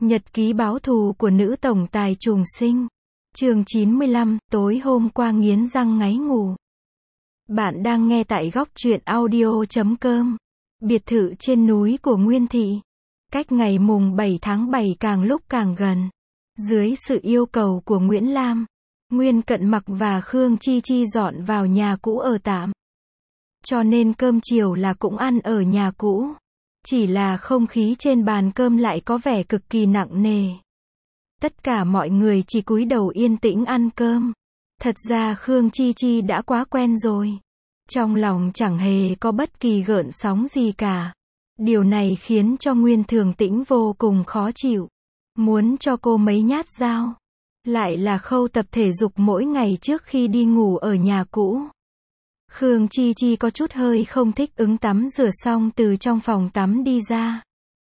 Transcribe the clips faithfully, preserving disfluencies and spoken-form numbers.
Nhật ký báo thù của nữ tổng tài trùng sinh. Chương chín mươi lăm, tối hôm qua nghiến răng ngáy ngủ. Bạn đang nghe tại góc truyện audio chấm com. Biệt thự trên núi của Nguyên Thị. Cách ngày mùng bảy tháng bảy càng lúc càng gần. Dưới sự yêu cầu của Nguyễn Lam, Nguyên Cận Mặc và Khương Chi Chi dọn vào nhà cũ ở tạm. Cho nên cơm chiều là cũng ăn ở nhà cũ. Chỉ là không khí trên bàn cơm lại có vẻ cực kỳ nặng nề. Tất cả mọi người chỉ cúi đầu yên tĩnh ăn cơm. Thật ra Khương Chi Chi đã quá quen rồi. Trong lòng chẳng hề có bất kỳ gợn sóng gì cả. Điều này khiến cho Nguyên Thường Tĩnh vô cùng khó chịu. Muốn cho cô mấy nhát dao. Lại là khâu tập thể dục mỗi ngày trước khi đi ngủ ở nhà cũ. Khương Chi Chi có chút hơi không thích ứng tắm rửa xong từ trong phòng tắm đi ra.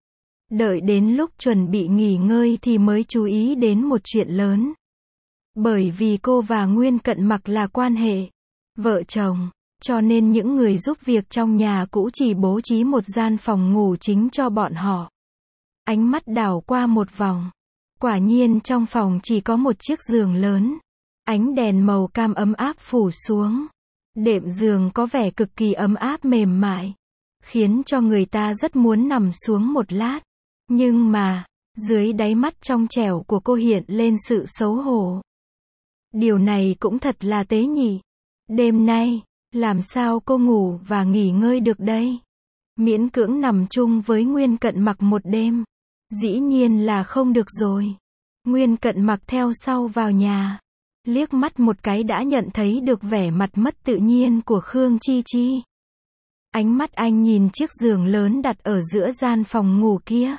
Đợi đến lúc chuẩn bị nghỉ ngơi thì mới chú ý đến một chuyện lớn. Bởi vì cô và Nguyên Cận Mặc là quan hệ vợ chồng, cho nên những người giúp việc trong nhà cũ chỉ bố trí một gian phòng ngủ chính cho bọn họ. Ánh mắt đảo qua một vòng. Quả nhiên trong phòng chỉ có một chiếc giường lớn. Ánh đèn màu cam ấm áp phủ xuống. Đệm giường có vẻ cực kỳ ấm áp mềm mại, khiến cho người ta rất muốn nằm xuống một lát. Nhưng mà, dưới đáy mắt trong trẻo của cô hiện lên sự xấu hổ. Điều này cũng thật là tế nhị. Đêm nay, làm sao cô ngủ và nghỉ ngơi được đây? Miễn cưỡng nằm chung với Nguyên Cận Mặc một đêm. Dĩ nhiên là không được rồi. Nguyên Cận Mặc theo sau vào nhà. Liếc mắt một cái đã nhận thấy được vẻ mặt mất tự nhiên của Khương Chi Chi. Ánh mắt anh nhìn chiếc giường lớn đặt ở giữa gian phòng ngủ kia.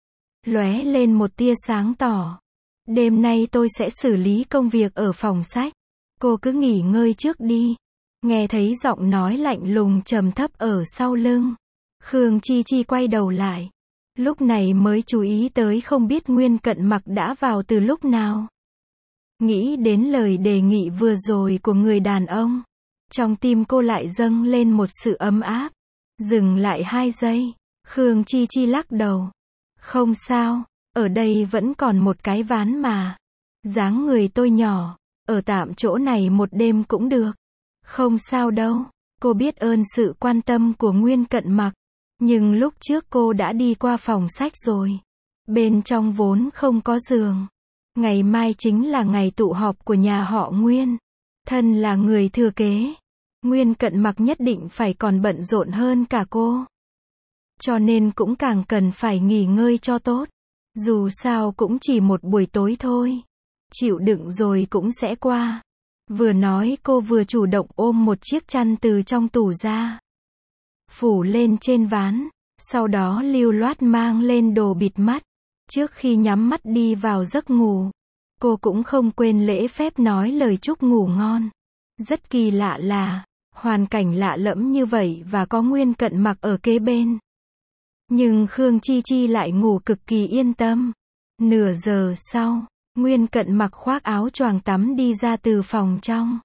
Lóe lên một tia sáng tỏ. Đêm nay tôi sẽ xử lý công việc ở phòng sách. Cô cứ nghỉ ngơi trước đi. Nghe thấy giọng nói lạnh lùng trầm thấp ở sau lưng. Khương Chi Chi quay đầu lại. Lúc này mới chú ý tới không biết Nguyên Cận Mặc đã vào từ lúc nào. Nghĩ đến lời đề nghị vừa rồi của người đàn ông. Trong tim cô lại dâng lên một sự ấm áp. Dừng lại hai giây. Khương Chi Chi lắc đầu. Không sao, ở đây vẫn còn một cái ván mà. Dáng người tôi nhỏ, ở tạm chỗ này một đêm cũng được. Không sao đâu, cô biết ơn sự quan tâm của Nguyên Cận Mặc. Nhưng lúc trước cô đã đi qua phòng sách rồi. Bên trong vốn không có giường. Ngày mai chính là ngày tụ họp của nhà họ Nguyên. Thân là người thừa kế. Nguyên Cận Mặc nhất định phải còn bận rộn hơn cả cô. Cho nên cũng càng cần phải nghỉ ngơi cho tốt. Dù sao cũng chỉ một buổi tối thôi. Chịu đựng rồi cũng sẽ qua. Vừa nói cô vừa chủ động ôm một chiếc chăn từ trong tủ ra. Phủ lên trên ván. Sau đó lưu loát mang lên đồ bịt mắt. Trước khi nhắm mắt đi vào giấc ngủ, cô cũng không quên lễ phép nói lời chúc ngủ ngon. Rất kỳ lạ là, hoàn cảnh lạ lẫm như vậy và có Nguyên Cận Mặc ở kế bên. Nhưng Khương Chi Chi lại ngủ cực kỳ yên tâm. Nửa giờ sau, Nguyên Cận Mặc khoác áo choàng tắm đi ra từ phòng trong.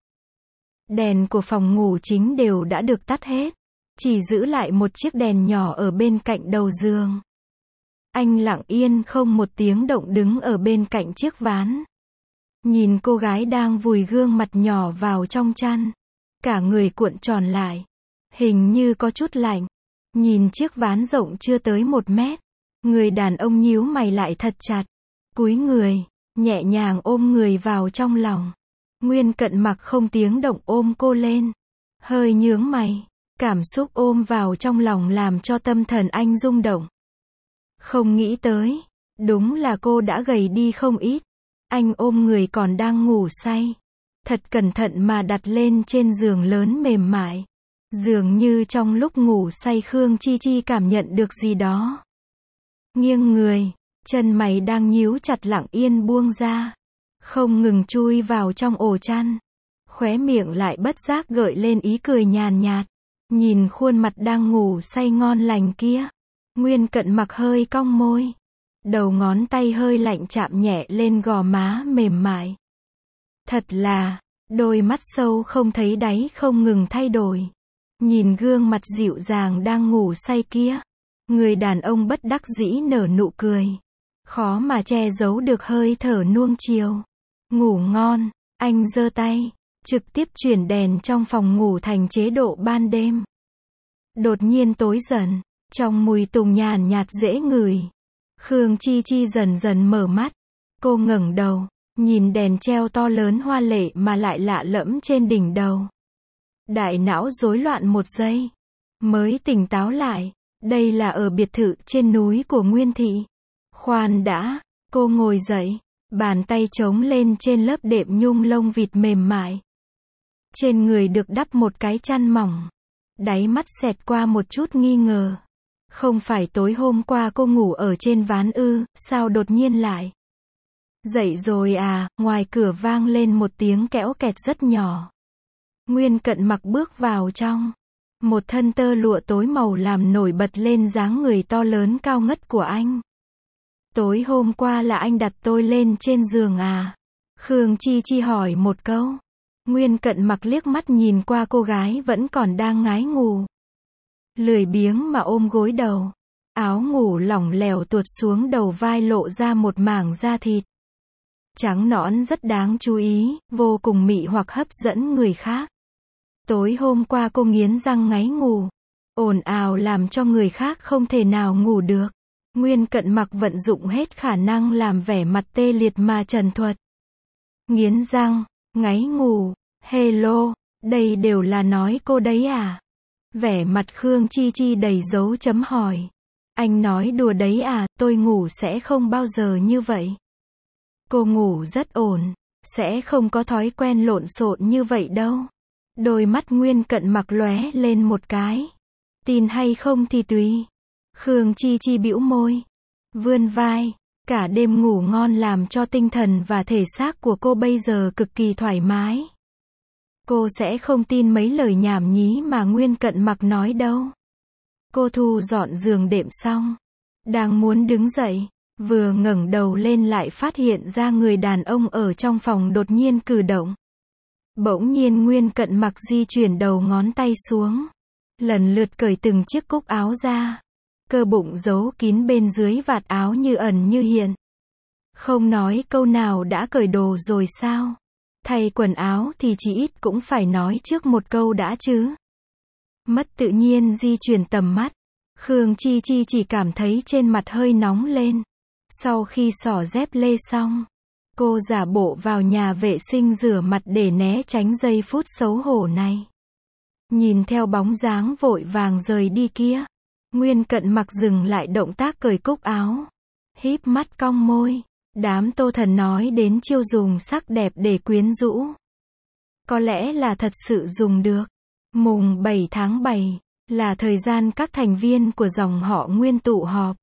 Đèn của phòng ngủ chính đều đã được tắt hết. Chỉ giữ lại một chiếc đèn nhỏ ở bên cạnh đầu giường. Anh lặng yên không một tiếng động đứng ở bên cạnh chiếc ván. Nhìn cô gái đang vùi gương mặt nhỏ vào trong chăn. Cả người cuộn tròn lại. Hình như có chút lạnh. Nhìn chiếc ván rộng chưa tới một mét. Người đàn ông nhíu mày lại thật chặt. Cúi người, nhẹ nhàng ôm người vào trong lòng. Nguyên Cận Mặc không tiếng động ôm cô lên. Hơi nhướng mày. Cảm xúc ôm vào trong lòng làm cho tâm thần anh rung động. Không nghĩ tới, đúng là cô đã gầy đi không ít. Anh ôm người còn đang ngủ say. Thật cẩn thận mà đặt lên trên giường lớn mềm mại. Dường như trong lúc ngủ say Khương Chi Chi cảm nhận được gì đó. Nghiêng người, chân mày đang nhíu chặt lặng yên buông ra. Không ngừng chui vào trong ổ chăn. Khóe miệng lại bất giác gợi lên ý cười nhàn nhạt. Nhìn khuôn mặt đang ngủ say ngon lành kia. Nguyên Cận Mặc hơi cong môi. Đầu ngón tay hơi lạnh chạm nhẹ lên gò má mềm mại. Thật là, đôi mắt sâu không thấy đáy không ngừng thay đổi. Nhìn gương mặt dịu dàng đang ngủ say kia. Người đàn ông bất đắc dĩ nở nụ cười. khó mà che giấu được hơi thở nuông chiều. Ngủ ngon, anh giơ tay, trực tiếp chuyển đèn trong phòng ngủ thành chế độ ban đêm. Đột nhiên tối dần, trong mùi tùng nhàn nhạt dễ ngửi. Khương Chi Chi dần dần mở mắt. Cô ngẩng đầu, nhìn đèn treo to lớn hoa lệ mà lại lạ lẫm trên đỉnh đầu. Đại não rối loạn một giây, mới tỉnh táo lại. Đây là ở biệt thự trên núi của Nguyên Thị. Khoan đã, cô ngồi dậy, bàn tay chống lên trên lớp đệm nhung lông vịt mềm mại. Trên người được đắp một cái chăn mỏng. Đáy mắt xẹt qua một chút nghi ngờ. Không phải tối hôm qua cô ngủ ở trên ván ư, sao đột nhiên lại? Dậy rồi à, ngoài cửa vang lên một tiếng kẽo kẹt rất nhỏ. Nguyên Cận Mặc bước vào trong. Một thân tơ lụa tối màu làm nổi bật lên dáng người to lớn cao ngất của anh. Tối hôm qua là anh đặt tôi lên trên giường à? Khương Chi Chi hỏi một câu. Nguyên Cận Mặc liếc mắt nhìn qua cô gái vẫn còn đang ngái ngủ. Lười biếng mà ôm gối đầu. Áo ngủ lỏng lẻo tuột xuống đầu vai lộ ra một mảng da thịt. Trắng nõn rất đáng chú ý, vô cùng mị hoặc hấp dẫn người khác. Tối hôm qua cô nghiến răng ngáy ngủ. Ồn ào làm cho người khác không thể nào ngủ được. Nguyên Cận Mặc vận dụng hết khả năng làm vẻ mặt tê liệt mà trần thuật. Nghiến răng, ngáy ngủ, hello, đây đều là nói cô đấy à? Vẻ mặt Khương Chi Chi đầy dấu chấm hỏi. Anh nói đùa đấy à, tôi ngủ sẽ không bao giờ như vậy. Cô ngủ rất ổn, sẽ không có thói quen lộn xộn như vậy đâu. Đôi mắt Nguyên Cận Mặc lóe lên một cái. Tin hay không thì tùy. Khương Chi Chi bĩu môi, vươn vai, cả đêm ngủ ngon làm cho tinh thần và thể xác của cô bây giờ cực kỳ thoải mái. Cô sẽ không tin mấy lời nhảm nhí mà Nguyên Cận Mặc nói đâu. Cô thu dọn giường đệm xong, đang muốn đứng dậy, vừa ngẩng đầu lên lại phát hiện ra người đàn ông ở trong phòng đột nhiên cử động. Bỗng nhiên Nguyên Cận Mặc di chuyển đầu ngón tay xuống, lần lượt cởi từng chiếc cúc áo ra. Cơ bụng giấu kín bên dưới vạt áo như ẩn như hiện. Không nói câu nào đã cởi đồ rồi sao? Thay quần áo thì chỉ ít cũng phải nói trước một câu đã chứ. Mất tự nhiên di chuyển tầm mắt. Khương Chi Chi chỉ cảm thấy trên mặt hơi nóng lên. Sau khi xỏ dép lê xong, cô giả bộ vào nhà vệ sinh rửa mặt để né tránh giây phút xấu hổ này. Nhìn theo bóng dáng vội vàng rời đi kia, Nguyên Cận Mặc dừng lại động tác cởi cúc áo. Híp mắt cong môi. Đám Tô Thần nói đến chiêu dùng sắc đẹp để quyến rũ. Có lẽ là thật sự dùng được. Mùng bảy tháng bảy là thời gian các thành viên của dòng họ Nguyên tụ họp.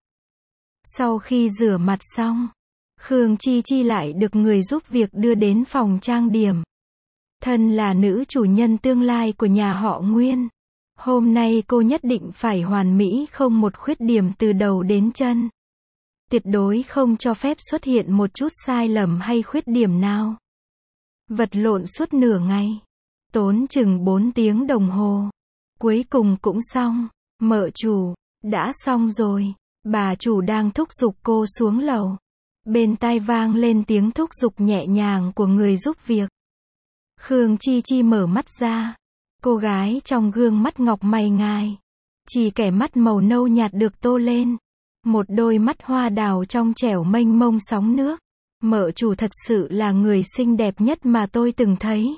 Sau khi rửa mặt xong, Khương Chi Chi lại được người giúp việc đưa đến phòng trang điểm. Thân là nữ chủ nhân tương lai của nhà họ Nguyên. Hôm nay cô nhất định phải hoàn mỹ không một khuyết điểm từ đầu đến chân. Tuyệt đối không cho phép xuất hiện một chút sai lầm hay khuyết điểm nào. Vật lộn suốt nửa ngày. Tốn chừng bốn tiếng đồng hồ. Cuối cùng cũng xong. Mợ chủ, đã xong rồi. Bà chủ đang thúc giục cô xuống lầu. Bên tai vang lên tiếng thúc giục nhẹ nhàng của người giúp việc. Khương Chi Chi mở mắt ra. Cô gái trong gương mắt ngọc mày ngài. Chỉ kẻ mắt màu nâu nhạt được tô lên. Một đôi mắt hoa đào trong trẻo mênh mông sóng nước. Mợ chủ thật sự là người xinh đẹp nhất mà tôi từng thấy.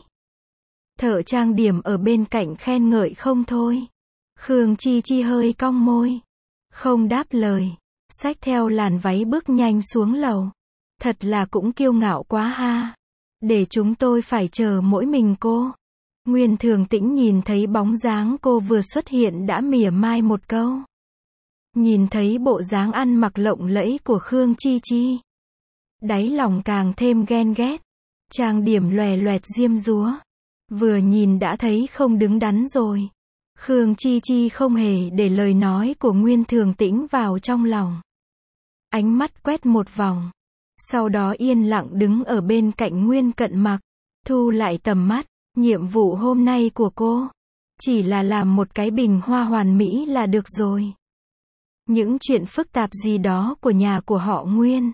Thợ trang điểm ở bên cạnh khen ngợi không thôi. Khương Chi Chi hơi cong môi. Không đáp lời. Xách theo làn váy bước nhanh xuống lầu. Thật là cũng kiêu ngạo quá ha. Để chúng tôi phải chờ mỗi mình cô. Nguyên Thường Tĩnh nhìn thấy bóng dáng cô vừa xuất hiện đã mỉa mai một câu. Nhìn thấy bộ dáng ăn mặc lộng lẫy của Khương Chi Chi. Đáy lòng càng thêm ghen ghét. Trang điểm lòe loẹt diêm dúa. Vừa nhìn đã thấy không đứng đắn rồi. Khương Chi Chi không hề để lời nói của Nguyên Thường Tĩnh vào trong lòng. Ánh mắt quét một vòng. Sau đó yên lặng đứng ở bên cạnh Nguyên Cận Mặc. Thu lại tầm mắt. Nhiệm vụ hôm nay của cô chỉ là làm một cái bình hoa hoàn mỹ là được rồi. Những chuyện phức tạp gì đó của nhà của họ Nguyên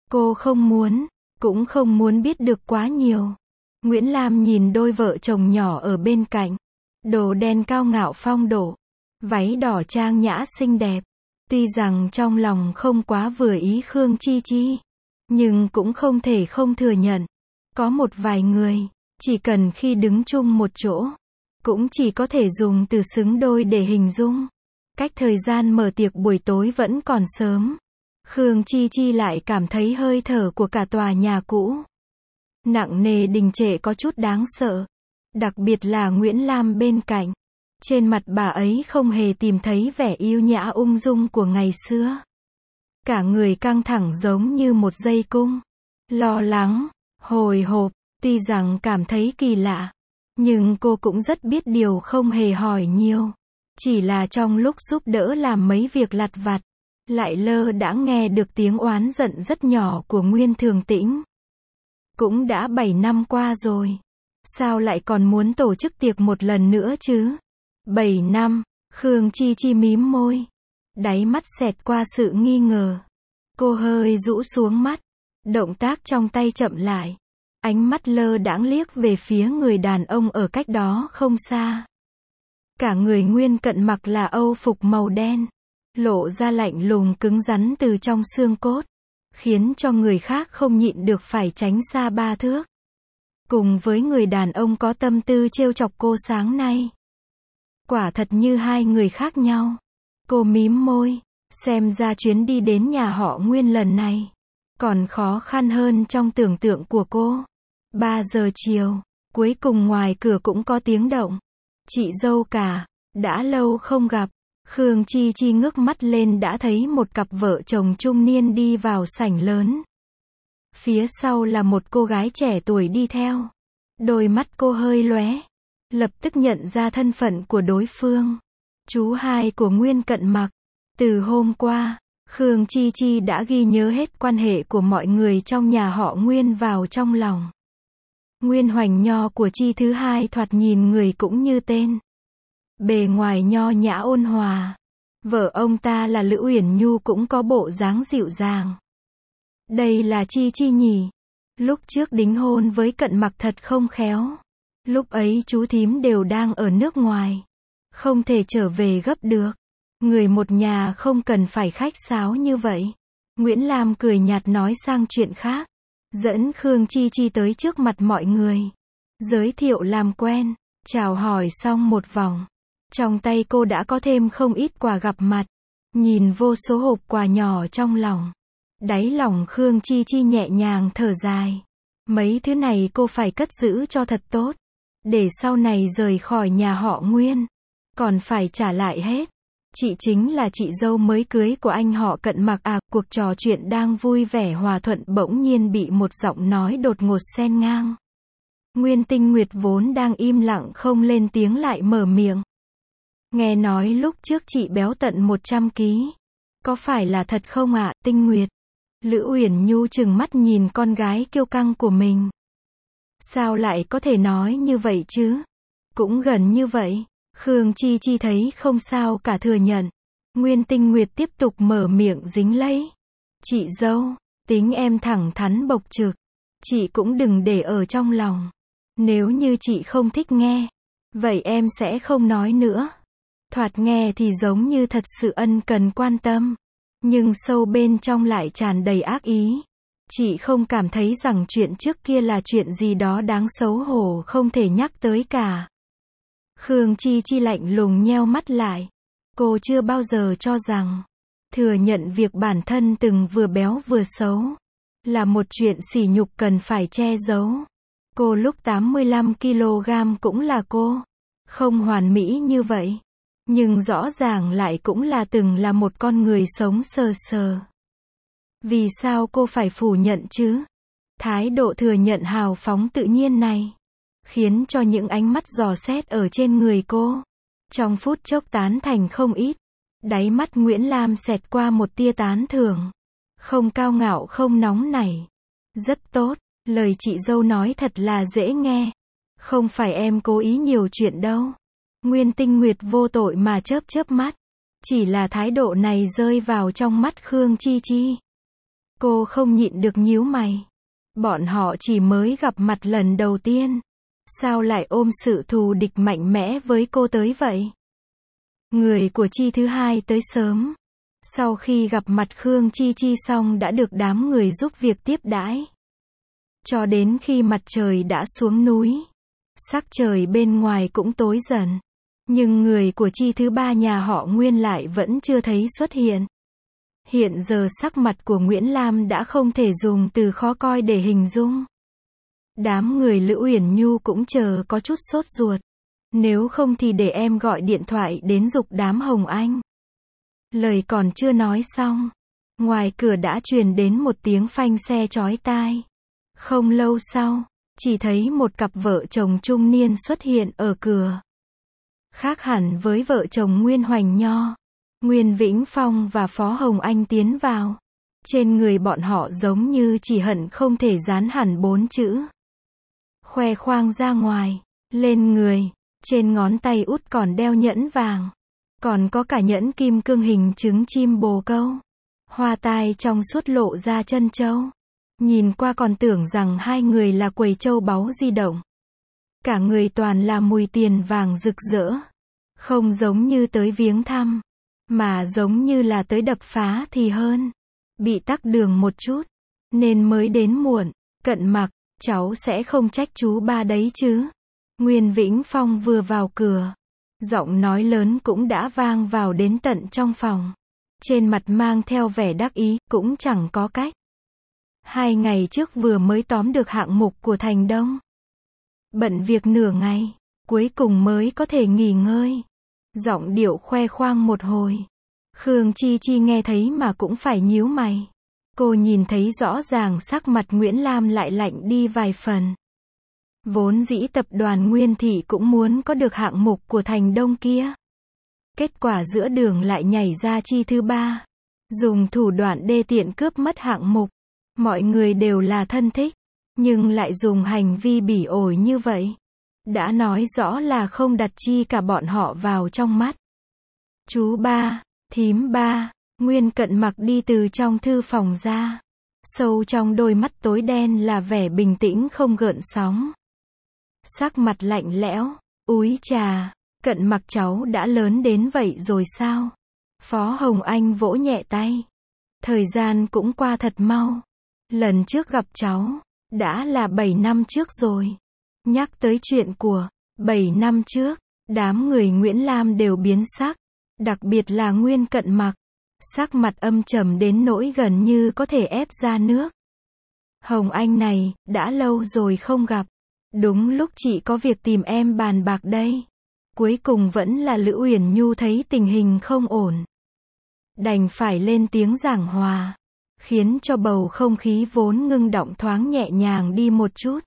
Cô không muốn, cũng không muốn biết được quá nhiều. Nguyễn Lam nhìn đôi vợ chồng nhỏ ở bên cạnh. Đồ đen cao ngạo phong độ, váy đỏ trang nhã xinh đẹp. Tuy rằng trong lòng không quá vừa ý Khương Chi Chi, nhưng cũng không thể không thừa nhận. Có một vài người, chỉ cần khi đứng chung một chỗ, cũng chỉ có thể dùng từ xứng đôi để hình dung. Cách thời gian mở tiệc buổi tối vẫn còn sớm. Khương Chi Chi lại cảm thấy hơi thở của cả tòa nhà cũ nặng nề đình trệ có chút đáng sợ. Đặc biệt là Nguyễn Lam bên cạnh. Trên mặt bà ấy không hề tìm thấy vẻ yêu nhã ung dung của ngày xưa. Cả người căng thẳng giống như một dây cung. Lo lắng, hồi hộp, tuy rằng cảm thấy kỳ lạ. Nhưng cô cũng rất biết điều không hề hỏi nhiều. Chỉ là trong lúc giúp đỡ làm mấy việc lặt vặt, lại lơ đãng nghe được tiếng oán giận rất nhỏ của Nguyên Thường Tĩnh. Cũng đã bảy năm qua rồi. Sao lại còn muốn tổ chức tiệc một lần nữa chứ? bảy năm, Khương Chi Chi mím môi. Đáy mắt xẹt qua sự nghi ngờ. Cô hơi rũ xuống mắt. Động tác trong tay chậm lại. Ánh mắt lơ đãng liếc về phía người đàn ông ở cách đó không xa. Cả người Nguyên Cận mặc là âu phục màu đen. Lộ ra lạnh lùng cứng rắn từ trong xương cốt. Khiến cho người khác không nhịn được phải tránh xa ba thước. Cùng với người đàn ông có tâm tư trêu chọc cô sáng nay. Quả thật như hai người khác nhau. Cô mím môi. Xem ra chuyến đi đến nhà họ Nguyên lần này còn khó khăn hơn trong tưởng tượng của cô. Ba giờ chiều, cuối cùng ngoài cửa cũng có tiếng động. Chị dâu cả, đã lâu không gặp. Khương Chi Chi ngước mắt lên đã thấy một cặp vợ chồng trung niên đi vào sảnh lớn. Phía sau là một cô gái trẻ tuổi đi theo. Đôi mắt cô hơi lóe, lập tức nhận ra thân phận của đối phương. Chú hai của Nguyên Cận Mặc. Từ hôm qua, Khương Chi Chi đã ghi nhớ hết quan hệ của mọi người trong nhà họ Nguyên vào trong lòng. Nguyên Hoành Nho của Chi thứ hai thoạt nhìn người cũng như tên. Bề ngoài nho nhã ôn hòa. Vợ ông ta là Lữ Uyển Nhu cũng có bộ dáng dịu dàng. Đây là Chi Chi nhỉ? Lúc trước đính hôn với Cận Mặc thật không khéo. Lúc ấy chú thím đều đang ở nước ngoài. Không thể trở về gấp được. Người một nhà không cần phải khách sáo như vậy. Nguyễn Lam cười nhạt nói sang chuyện khác. Dẫn Khương Chi Chi tới trước mặt mọi người. Giới thiệu làm quen. Chào hỏi xong một vòng. Trong tay cô đã có thêm không ít quà gặp mặt. Nhìn vô số hộp quà nhỏ trong lòng. Đáy lòng Khương Chi Chi nhẹ nhàng thở dài. Mấy thứ này cô phải cất giữ cho thật tốt. Để sau này rời khỏi nhà họ Nguyên. Còn phải trả lại hết. Chị chính là chị dâu mới cưới của anh họ Cận Mặc à. Cuộc trò chuyện đang vui vẻ hòa thuận bỗng nhiên bị một giọng nói đột ngột xen ngang. Nguyên Tinh Nguyệt vốn đang im lặng không lên tiếng lại mở miệng. Nghe nói lúc trước chị béo tận một trăm ki lô gam. Có phải là thật không ạ, Tinh Nguyệt? Lữ Uyển Nhu trừng mắt nhìn con gái kiêu căng của mình. Sao lại có thể nói như vậy chứ? Cũng gần như vậy. Khương Chi Chi thấy không sao cả thừa nhận. Nguyên Tinh Nguyệt tiếp tục mở miệng dính lấy. Chị dâu, tính em thẳng thắn bộc trực. Chị cũng đừng để ở trong lòng. Nếu như chị không thích nghe, vậy em sẽ không nói nữa. Thoạt nghe thì giống như thật sự ân cần quan tâm. Nhưng sâu bên trong lại tràn đầy ác ý. Chị không cảm thấy rằng chuyện trước kia là chuyện gì đó đáng xấu hổ không thể nhắc tới cả. Khương Chi Chi lạnh lùng nheo mắt lại. Cô chưa bao giờ cho rằng thừa nhận việc bản thân từng vừa béo vừa xấu là một chuyện sỉ nhục cần phải che giấu. Cô lúc tám mươi lăm ki lô gam cũng là cô. Không hoàn mỹ như vậy. Nhưng rõ ràng lại cũng là từng là một con người sống sờ sờ. Vì sao cô phải phủ nhận chứ? Thái độ thừa nhận hào phóng tự nhiên này khiến cho những ánh mắt dò xét ở trên người cô trong phút chốc tán thành không ít. Đáy mắt Nguyễn Lam xẹt qua một tia tán thưởng. Không cao ngạo không nóng nảy. Rất tốt, lời chị dâu nói thật là dễ nghe. Không phải em cố ý nhiều chuyện đâu. Nguyên Tinh Nguyệt vô tội mà chớp chớp mắt. Chỉ là thái độ này rơi vào trong mắt Khương Chi Chi. Cô không nhịn được nhíu mày. Bọn họ chỉ mới gặp mặt lần đầu tiên. Sao lại ôm sự thù địch mạnh mẽ với cô tới vậy? Người của Chi thứ hai tới sớm. Sau khi gặp mặt Khương Chi Chi xong đã được đám người giúp việc tiếp đãi. Cho đến khi mặt trời đã xuống núi. Sắc trời bên ngoài cũng tối dần. Nhưng người của Chi thứ ba nhà họ Nguyên lại vẫn chưa thấy xuất hiện. Hiện giờ sắc mặt của Nguyễn Lam đã không thể dùng từ khó coi để hình dung. Đám người Lữ Uyển Nhu cũng chờ có chút sốt ruột. Nếu không thì để em gọi điện thoại đến giục đám Hồng Anh. Lời còn chưa nói xong. Ngoài cửa đã truyền đến một tiếng phanh xe chói tai. Không lâu sau, chỉ thấy một cặp vợ chồng trung niên xuất hiện ở cửa. Khác hẳn với vợ chồng Nguyên Hoành Nho. Nguyên Vĩnh Phong và Phó Hồng Anh tiến vào. Trên người bọn họ giống như chỉ hận không thể dán hẳn bốn chữ. Khoe khoang ra ngoài, lên người, trên ngón tay út còn đeo nhẫn vàng. Còn có cả nhẫn kim cương hình trứng chim bồ câu. Hoa tai trong suốt lộ ra chân châu. Nhìn qua còn tưởng rằng hai người là quầy châu báu di động. Cả người toàn là mùi tiền vàng rực rỡ. Không giống như tới viếng thăm, mà giống như là tới đập phá thì hơn. Bị tắc đường một chút, nên mới đến muộn. Cận Mặc, cháu sẽ không trách chú ba đấy chứ. Nguyên Vĩnh Phong vừa vào cửa. Giọng nói lớn cũng đã vang vào đến tận trong phòng. Trên mặt mang theo vẻ đắc ý, cũng chẳng có cách. Hai ngày trước vừa mới tóm được hạng mục của Thành Đông. Bận việc nửa ngày, cuối cùng mới có thể nghỉ ngơi. Giọng điệu khoe khoang một hồi. Khương Chi Chi nghe thấy mà cũng phải nhíu mày. Cô nhìn thấy rõ ràng sắc mặt Nguyễn Lam lại lạnh đi vài phần. Vốn dĩ tập đoàn Nguyên Thị cũng muốn có được hạng mục của Thành Đông kia. Kết quả giữa đường lại nhảy ra Chi thứ ba. Dùng thủ đoạn đê tiện cướp mất hạng mục. Mọi người đều là thân thích. Nhưng lại dùng hành vi bỉ ổi như vậy. Đã nói rõ là không đặt Chi cả bọn họ vào trong mắt. Chú ba, thím ba, Nguyên Cận Mặc đi từ trong thư phòng ra. Sâu trong đôi mắt tối đen là vẻ bình tĩnh không gợn sóng. Sắc mặt lạnh lẽo, úi chà, Cận Mặc cháu đã lớn đến vậy rồi sao? Phó Hồng Anh vỗ nhẹ tay. Thời gian cũng qua thật mau. Lần trước gặp cháu, đã là bảy năm trước rồi. Nhắc tới chuyện của bảy năm trước, đám người Nguyễn Lam đều biến sắc. Đặc biệt là Nguyên Cận Mặc. Sắc mặt âm trầm đến nỗi gần như có thể ép ra nước. Hồng Anh này, đã lâu rồi không gặp. Đúng lúc chị có việc tìm em bàn bạc đây. Cuối cùng vẫn là Lữ Uyển Nhu thấy tình hình không ổn. Đành phải lên tiếng giảng hòa. Khiến cho bầu không khí vốn ngưng động thoáng nhẹ nhàng đi một chút.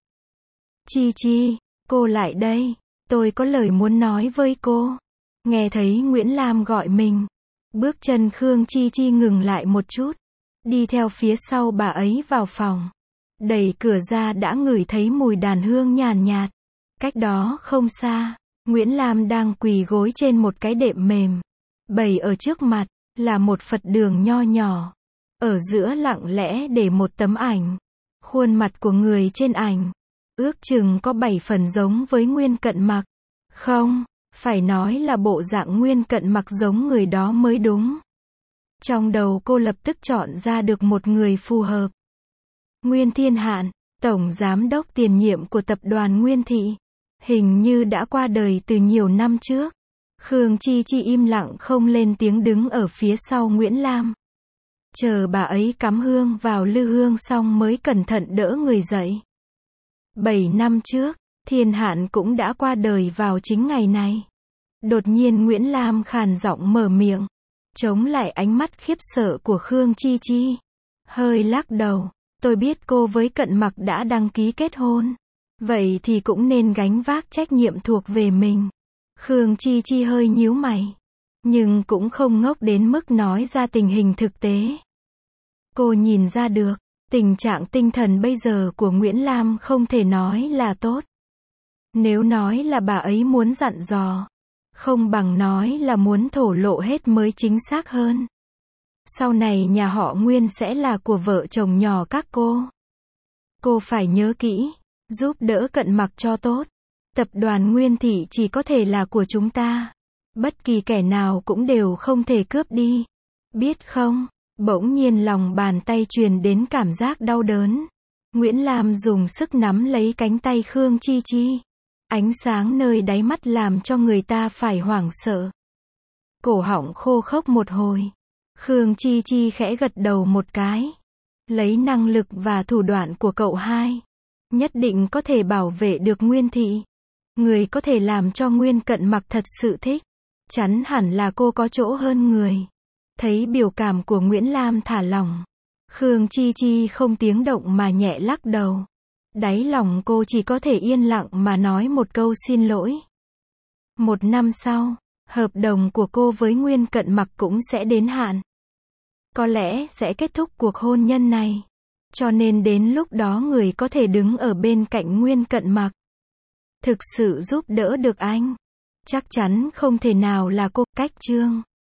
Chi Chi, cô lại đây. Tôi có lời muốn nói với cô. Nghe thấy Nguyễn Lam gọi mình. Bước chân Khương Chi Chi ngừng lại một chút. Đi theo phía sau bà ấy vào phòng. Đẩy cửa ra đã ngửi thấy mùi đàn hương nhàn nhạt. Cách đó không xa, Nguyễn Lam đang quỳ gối trên một cái đệm mềm. Bày ở trước mặt, là một Phật đường nho nhỏ. Ở giữa lặng lẽ để một tấm ảnh. Khuôn mặt của người trên ảnh, ước chừng có bảy phần giống với Nguyên Cận Mặc. Không, phải nói là bộ dạng Nguyên Cận Mặc giống người đó mới đúng. Trong đầu cô lập tức chọn ra được một người phù hợp. Nguyên Thiên Hạn, tổng giám đốc tiền nhiệm của tập đoàn Nguyên Thị. Hình như đã qua đời từ nhiều năm trước. Khương Chi Chi im lặng không lên tiếng đứng ở phía sau Nguyễn Lam. Chờ bà ấy cắm hương vào lư hương xong mới cẩn thận đỡ người dậy. Bảy năm trước, Thiên Hạn cũng đã qua đời vào chính ngày này. Đột nhiên Nguyễn Lam khàn giọng mở miệng. Chống lại ánh mắt khiếp sợ của Khương Chi Chi. Hơi lắc đầu. Tôi biết cô với Cận Mặc đã đăng ký kết hôn. Vậy thì cũng nên gánh vác trách nhiệm thuộc về mình. Khương Chi Chi hơi nhíu mày. Nhưng cũng không ngốc đến mức nói ra tình hình thực tế. Cô nhìn ra được, tình trạng tinh thần bây giờ của Nguyễn Lam không thể nói là tốt. Nếu nói là bà ấy muốn dặn dò, không bằng nói là muốn thổ lộ hết mới chính xác hơn. Sau này nhà họ Nguyên sẽ là của vợ chồng nhỏ các cô. Cô phải nhớ kỹ, giúp đỡ Cận Mặc cho tốt. Tập đoàn Nguyên Thị chỉ có thể là của chúng ta. Bất kỳ kẻ nào cũng đều không thể cướp đi. Biết không? Bỗng nhiên lòng bàn tay truyền đến cảm giác đau đớn. Nguyễn Lam dùng sức nắm lấy cánh tay Khương Chi Chi. Ánh sáng nơi đáy mắt làm cho người ta phải hoảng sợ. Cổ họng khô khốc một hồi. Khương Chi Chi khẽ gật đầu một cái. Lấy năng lực và thủ đoạn của cậu hai, nhất định có thể bảo vệ được Nguyên Thị. Người có thể làm cho Nguyên Cận Mặc thật sự thích. Chắn hẳn là cô có chỗ hơn người. Thấy biểu cảm của Nguyễn Lam thả lỏng. Khương Chi Chi không tiếng động mà nhẹ lắc đầu. Đáy lòng cô chỉ có thể yên lặng mà nói một câu xin lỗi. Một năm sau, hợp đồng của cô với Nguyên Cận Mặc cũng sẽ đến hạn. Có lẽ sẽ kết thúc cuộc hôn nhân này. Cho nên đến lúc đó người có thể đứng ở bên cạnh Nguyên Cận Mặc, thực sự giúp đỡ được anh, chắc chắn không thể nào là cô. Cách chương